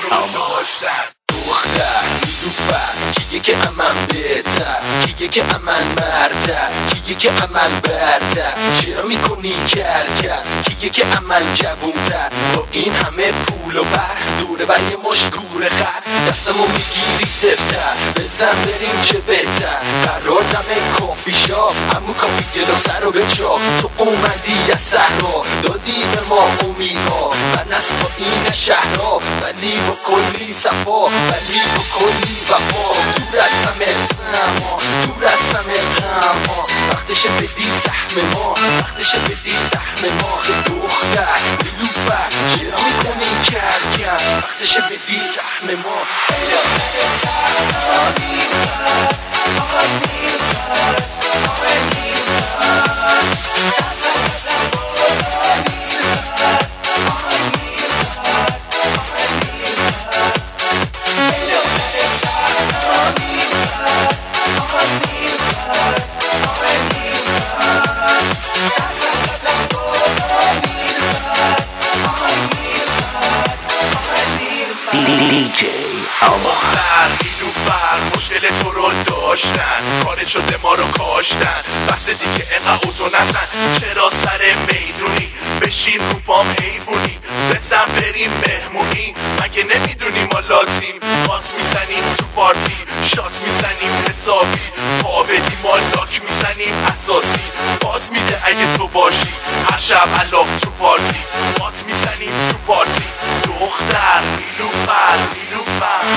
دختر نیلوفر کیه که عمل بهتر، کیه که عمل مرتر، کیه که عمل برتر، چرا میکنی کر کیه که عمل جوونتر، با این همه پول و بر دوره بر یه مشکور خر، دستمو میگیری زفتر، بزن بریم چه بهتر، قرار دم کافی شاپ، امو کافی گلو سر رو به چاق، تو اومدی از صحرا دادی به ما امیدها، من از با این شهرها ولی با کلی صفا، ولی با کلی وفا، دور از همه سما، دور از همه غمها، وقتشه بدی سهم ما، وقتشه بدی سهم ما، دختر نیلوفر چرا میکنی کر وقتشه بدی سهم ما. DJ Almas نیلوفر مشکل تو رو داشتن، کارت شده ما رو کاشتن، بس دیگه انقدر اوتو نزن، چرا سر میدونی بشین رو پام حیوونی، بزن بریم مهمونی، مگه نمیدونی ما لاتیم، قاط میزنیم تو پارتی، شات میزنیم حسابی، پا بدیم ما لاک میزنیم اساسی، باز میده اگه تو باشی، هر شب الاف تو پارتی، قاط میزنیم تو پارتی، دختر نیلوفر نیلوفر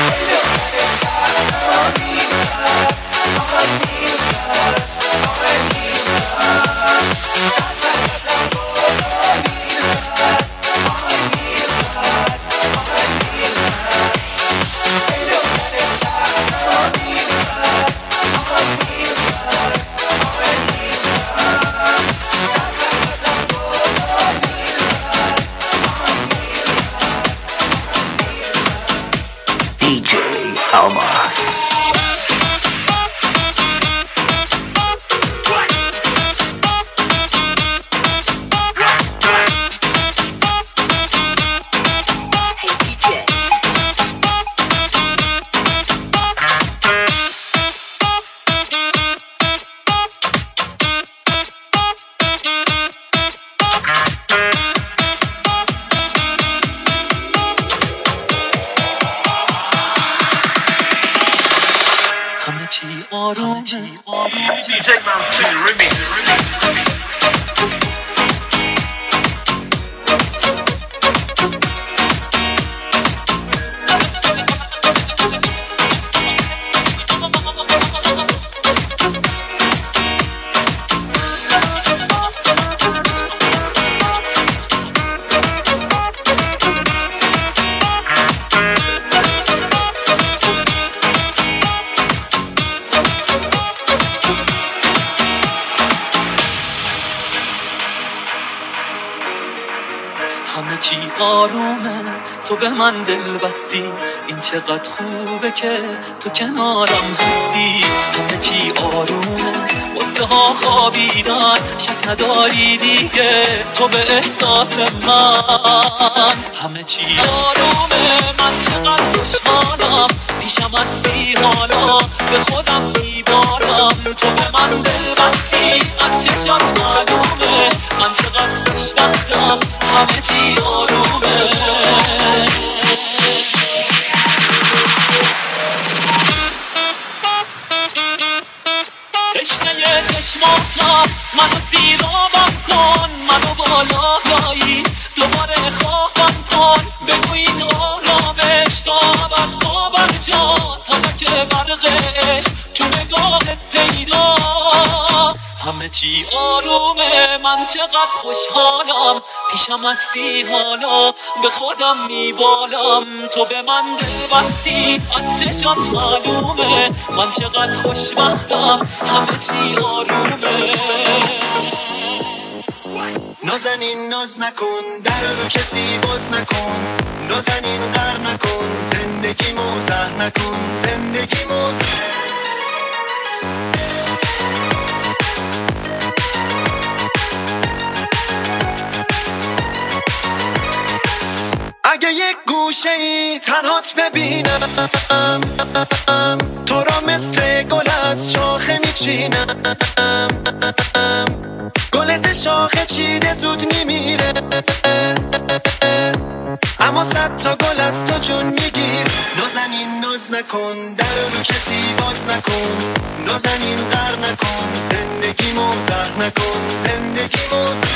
DJ Almas همه چی آرومه DJ Mamsi Remix همه چی آرومه تو به من دل بستی، این چقدر خوبه که تو کنارم هستی، همه چی آرومه قصه ها خوابیدن، شک نداری دیگه تو به احساس من، همه چی آرومه من چقدر خوشحالم، پیشم هستی حالا به خودم میبارم، تو به من دل بستی از چشات معلومه من چقدر خوشبختم، همه چی آرومه. تشنه چشماتم منو سیرابم کن، منو بالایی دوباره خواهم کن، بگو این آرامش تا ابد پا جاست، حالا که برقش تو نگاهت پیداست، همه چی آرومه من چقدر خوشحالم، پیشم هستی حالا به خودم میبالم، تو به من دل بستی از چشات معلومه من چقدر خوشبختم، همه چی آرومه. نازنین ناز نکن در رو کسی باز نکن، نازنین غر نکن زندگی موزه نکن، زندگی موزه. اگه یک گوشه ای وقتی تنهات ببینم تو را مثل گل از شاخه میچینم گل ز شاخه چیده زود میمیره اما صد تا گل از تو جون میگیر نازنین ناز نکن در رو کسی باز نکن نازنین غر نکن زندگی موزه نکن زندگی موزه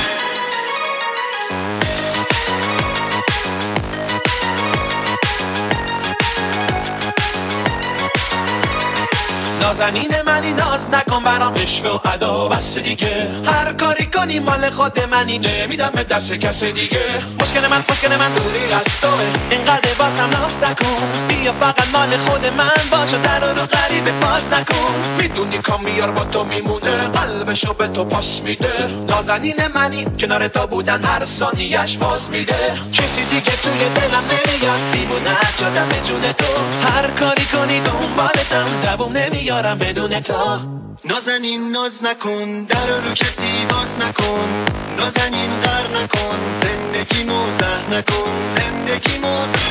نازنین منی ناز نکن برام عشق و ادا بس دیگه هر کاری کنی مال خود منی نمیدم به دست کس دیگه مشکل من دوری از توه اینقدر بازم ناز نکن بیا فقط مال خود من باش و در رو غریبه باز نکن میدونی کام بیار با تو میمونه قلبشو به تو پاس میده نازنین منی کنار تو بودن هر ثانیه‌اش فاز میده کسی دیگه توی دلم نمیاد دیوونه شدم به جون تو هر کاری کنی دنبالتم دووم نمیارم بدون تو نازنین ناز نکن در رو کسی باز نکن نازنین غر نکن زندگی موزه نکن زندگی موزه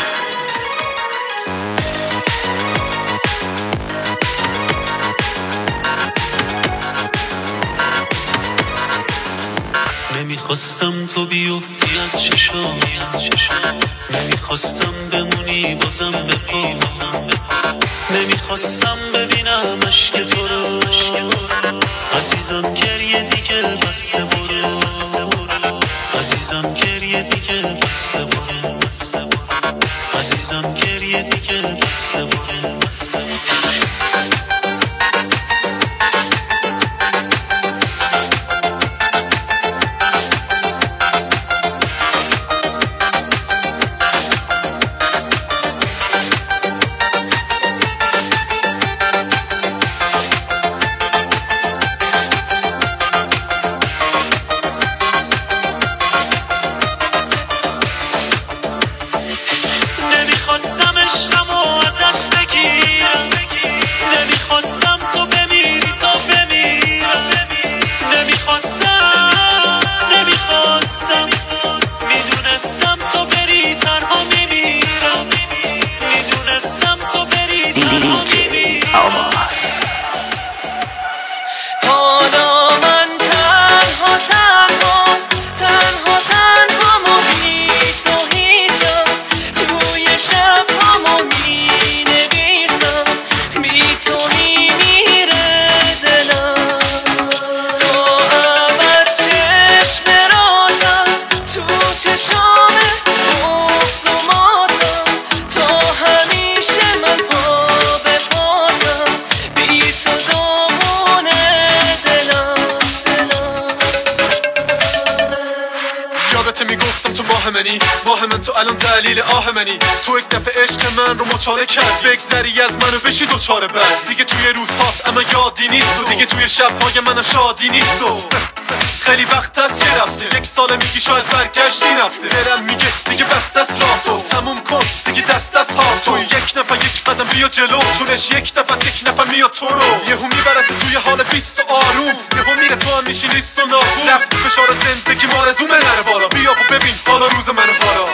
نمیخواستم تو بیفتی از چشام نمیخواستم بمونی بازم به پا نمیخواستم ببینم عشق تو رو عزیزم گریه دیگه بس برو عزیزم گریه دیگه بس برو عزیزم گریه دیگه بس برو نمیخواستم عشقمو ازت بگیرم نمیخواستم تو بمیری تا بمیرم نمیخواستم میدونستم تو بری تنها میمیرم میدونستم تو بری تنها میمیرم حالا من تنها بی تو هیچم توی شب همو می نویسم بی تو میمیره دلم تا ابد چشم راتم تو چشام بغض و ماتم تا همیشه من پا به پاتم بی تو دامونه دلم یادت میگفتم تو ماه من تو الان تعلیل آه منی تو یک دفعه عشق من رو مچاله کرد بگذری از منو بشی دوچاره بعد دیگه توی روزهات اما یادی نیست و دیگه توی شبهای منم شادی نیست و خیلی وقت است که رفته 1 ساله میگی شاید برگشتی نفته دلم میگه دیگه بست است راه تو تموم کن دیگه دست از ها تو یک نفر یک قدم بیا جلو چونش یک نفس یک نفر میاد تو رو یهو میبرت توی حال بیست و آروم یهو میره تو هم میشی نیست و ناخون رفت فشار زندگی مارزومه نره بالا بیا و ببین حالا روز منو حالا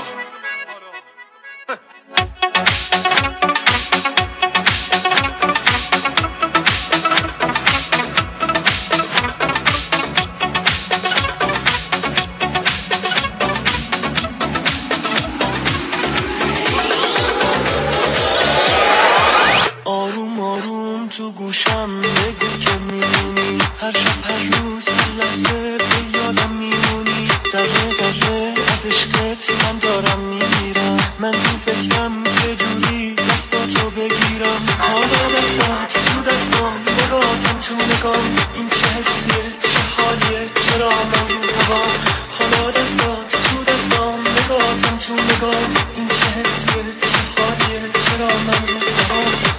آروم آروم تو گوشم بگو که میمونی هر شب هر روز هر لحظه به یادم میمونی ذره ذره از عشقت من دارم میگیرم من تو فکرم چجوری دستاتو بگیرم حالا دستات تو دستام نگاهتم تو نگام این چه حسیه چه حالیه چرا من رو هوام حالا دستات تو دستام نگاهتم تو نگام این چه حسیه چه حالیه چرا من رو هوام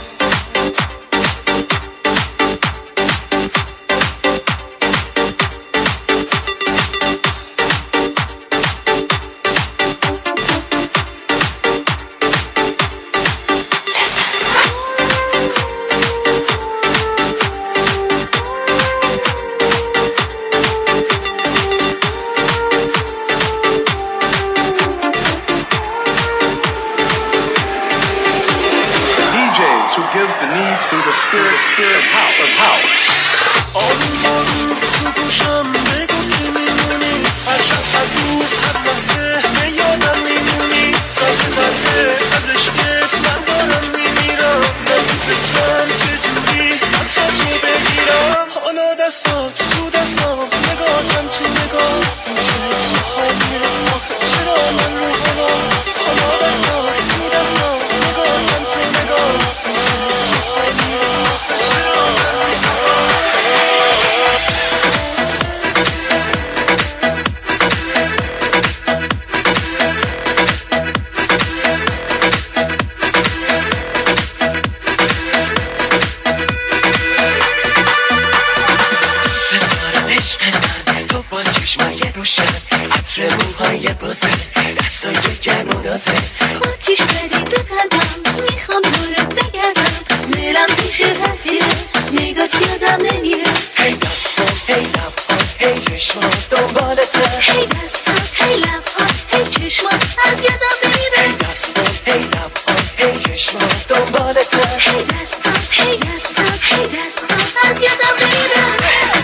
gives the needs through the spirit of house. آروم آروم تو گوشم بگو که میمونی، هر شب هر روز هر لحظه به یادم میمونی، ذره ذره از عشقت من دارم میمیرم، من تو فکرم چجوری دستاتو بگیرم، حالا دستات تو دستام، نگاهتم تو نگاه، چه حس حالیه آخه چرا من رو حالا دستات تو دستام، نگاهتم تو نگاه، چه حس حالیه آخه چرا من تو با چشمای روشن، عطر موهای بازه، دستای گرم و نازه، آتیش زدی به قلبم، میخوام دورت بگردم، دلم پیش اسیره، نگات یادم نمیره، هی دستات هی لبات هی چشمات دنبالته، هی دستات هی لبات هی چشمات از یادم نمیره، هی دستات هی لبات هی چشمات دنبالته، هی دستات هی دستات هی دستات از یادم نمیره.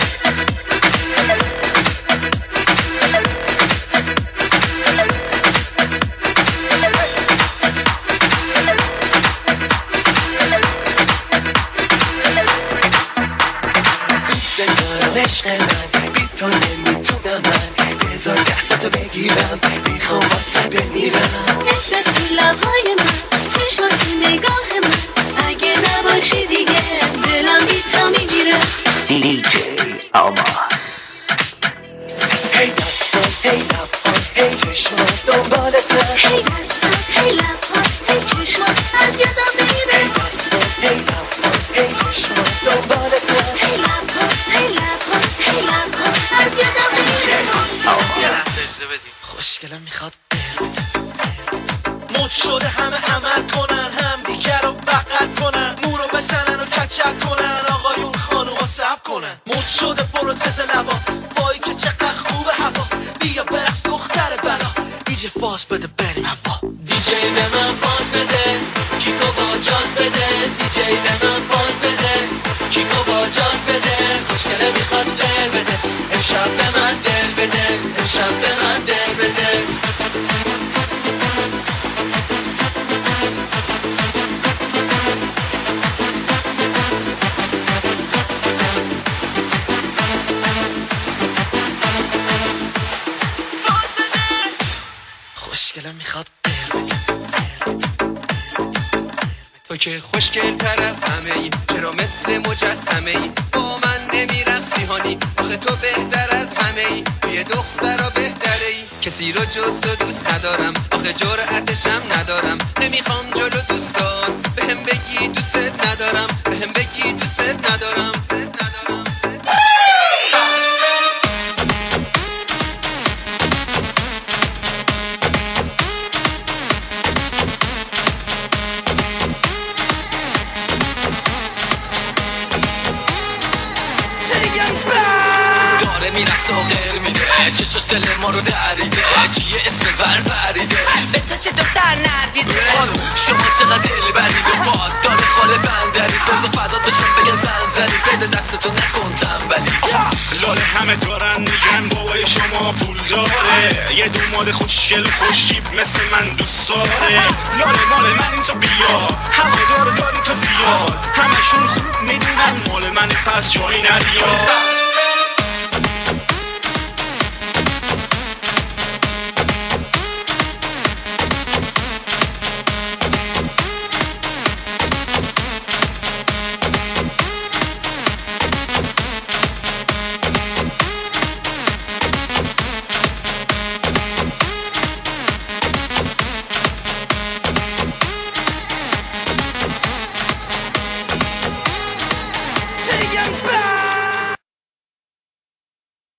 عشق من بی تو نمیتونم من، بذار دستتو بگیرم، میخوام واسه بمیرم، اسمت تو لبهای من، چشمات تو نگاه من، اگه نباشی دیگه دلم بی تو میگیره. DJ Almas. هی دستات هی لبات هی چشمات دنبالته، هی دستات هی لبات هی چشمات از یادم نمیره، هی دستات هی لبات هی چشمات دنبالته، هی لبات هی لبات هی لبات از یادم نمیره. یه لحظه اجازه بدیم. خوشگلم میخواد مد شده همه عمل کنن، هم دیگر رو بغل کنن، مو رو بزنن و کچل کنن، آقایون خانوما سب کنن، مد شده پروتز لبا، وای که چقدر خوب هوا، بیا برقص دختر بلا، دیجی فاز بده بریم هوا، دیجی به من فاز بده، کیکو با جاز بده، دیجی به من فاز بده، کیکو با جاز بده، خوشگله میخواد دل بده، امشب به من دل بده، امشب به من دل بده. خوشگلم میخواد تو که خوشگل تر از همه ای، چرا مثل مجسمه ای با من نمیرقصی هانی، آخه تو بهتر از همه ای، توی دخترا بهتره ای، کسی رو جز تو دوست ندارم، آخه جرأتشم ندارم، نمیخوام جلو دوستات بهم بگی دوست ندارم، بهم بگی دوست ندارم. داره میرقصه و غیر میده، چشاش دل ما رو دریده، چیه اسم ور پریده، به تو چه دختر ندیده، شما چقدر دل برید و باد داره خاله بندرید، بذار فدات بشم بگن زن زنی، بده دستتو نکن تنبلی. لاله همه دارن میگن بابای شما پول داره، یه دوماد خوشگل و خوشیب مثل من دوست داره، لاله مال من اینجا بیا، هوا داره داری تو زیاد، همشون خوب میدونن مال من پس جایی نریاد.